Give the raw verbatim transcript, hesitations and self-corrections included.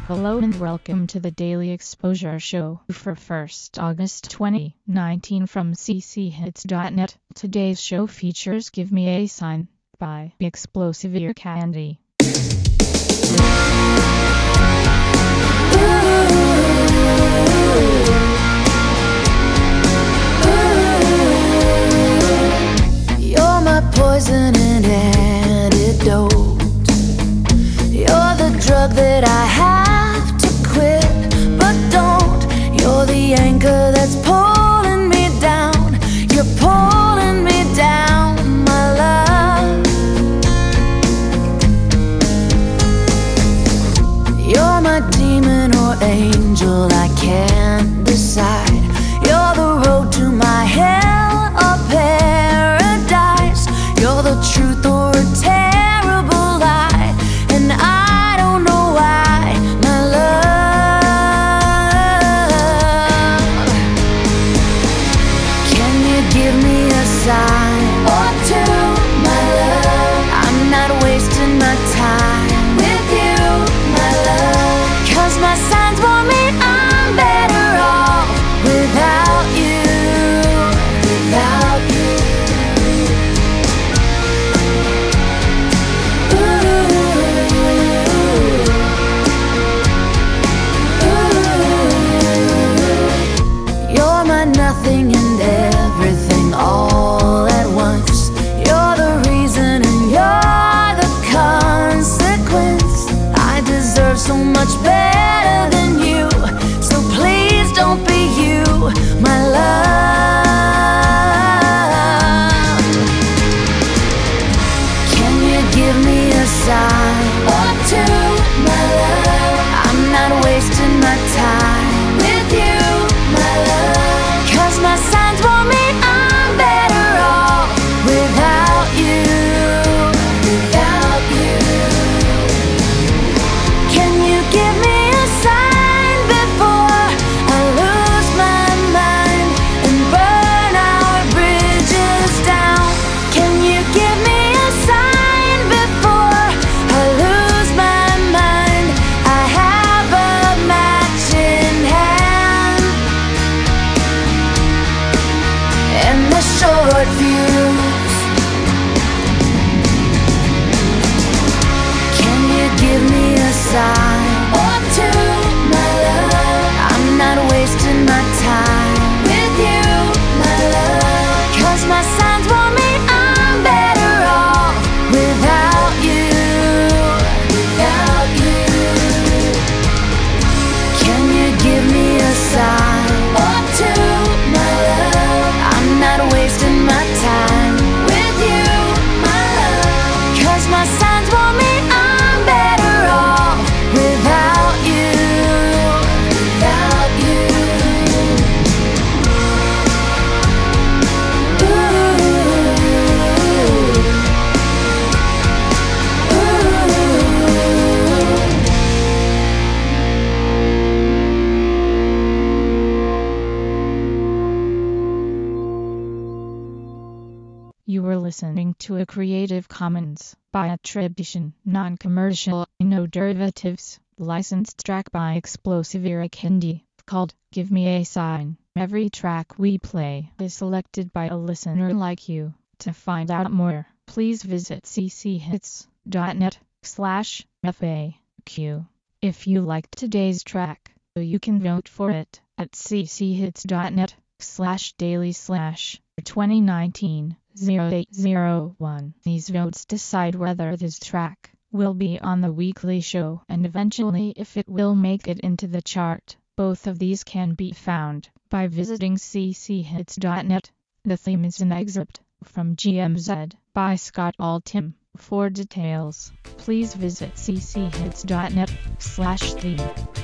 Hello and welcome to the Daily Exposure Show for first August twenty nineteen from c c hits dot net. Today's show features Give Me a Sign by Explosive Ear Candy. You're my poison and antidote. You're the drug that I have to quit, but don't. You're the anchor that's pulling me down. You're pulling me down, my love. You're my demon or angel, I can't decide. You're the road to my hell or paradise. You're the truth or a terrible lie, and I don't know why, my love. Can you give me a sign or two, my love? I'm not wasting my time with you, my love. 'Cause my signs warn me I'm better off without you, without you. You're my nothing and everything all at once. You're the reason and you're the consequence. I deserve so much better than you, so please don't be you, my love. Can you give me a sign or two, my love? I'm not wasting my time with you, my love. 'Cause my signs warn me I'm better off without you, without you. Can you give me a sign before I lose my mind and burn our bridges down? Can you give me a sign before I lose my mind? I have a match in hand and the short fuse. Can you give me a sign or two, my love? I'm not wasting my time with you, my love. 'Cause my signs warn me I'm better off without you, without you. Can you give me a sign or two, my love? I'm not wasting my time with you, my love. 'Cause my signs warn me I'm better off without you, without you. Ooh, You were listening to a Creative Commons by attribution, non-commercial, no derivatives, licensed track by Explosive Ear Candy, called Give Me a Sign. Every track we play is selected by a listener like you. To find out more, please visit c c hits dot net slash F A Q. If you liked today's track, you can vote for it at c c hits dot net slash daily slash twenty nineteen oh eight oh one. These votes decide whether this track will be on the weekly show and eventually if it will make it into the chart. Both of these can be found by visiting c c hits dot net. The theme is an excerpt from G M Z by Scott Altham. For details, please visit c c hits dot net slash theme.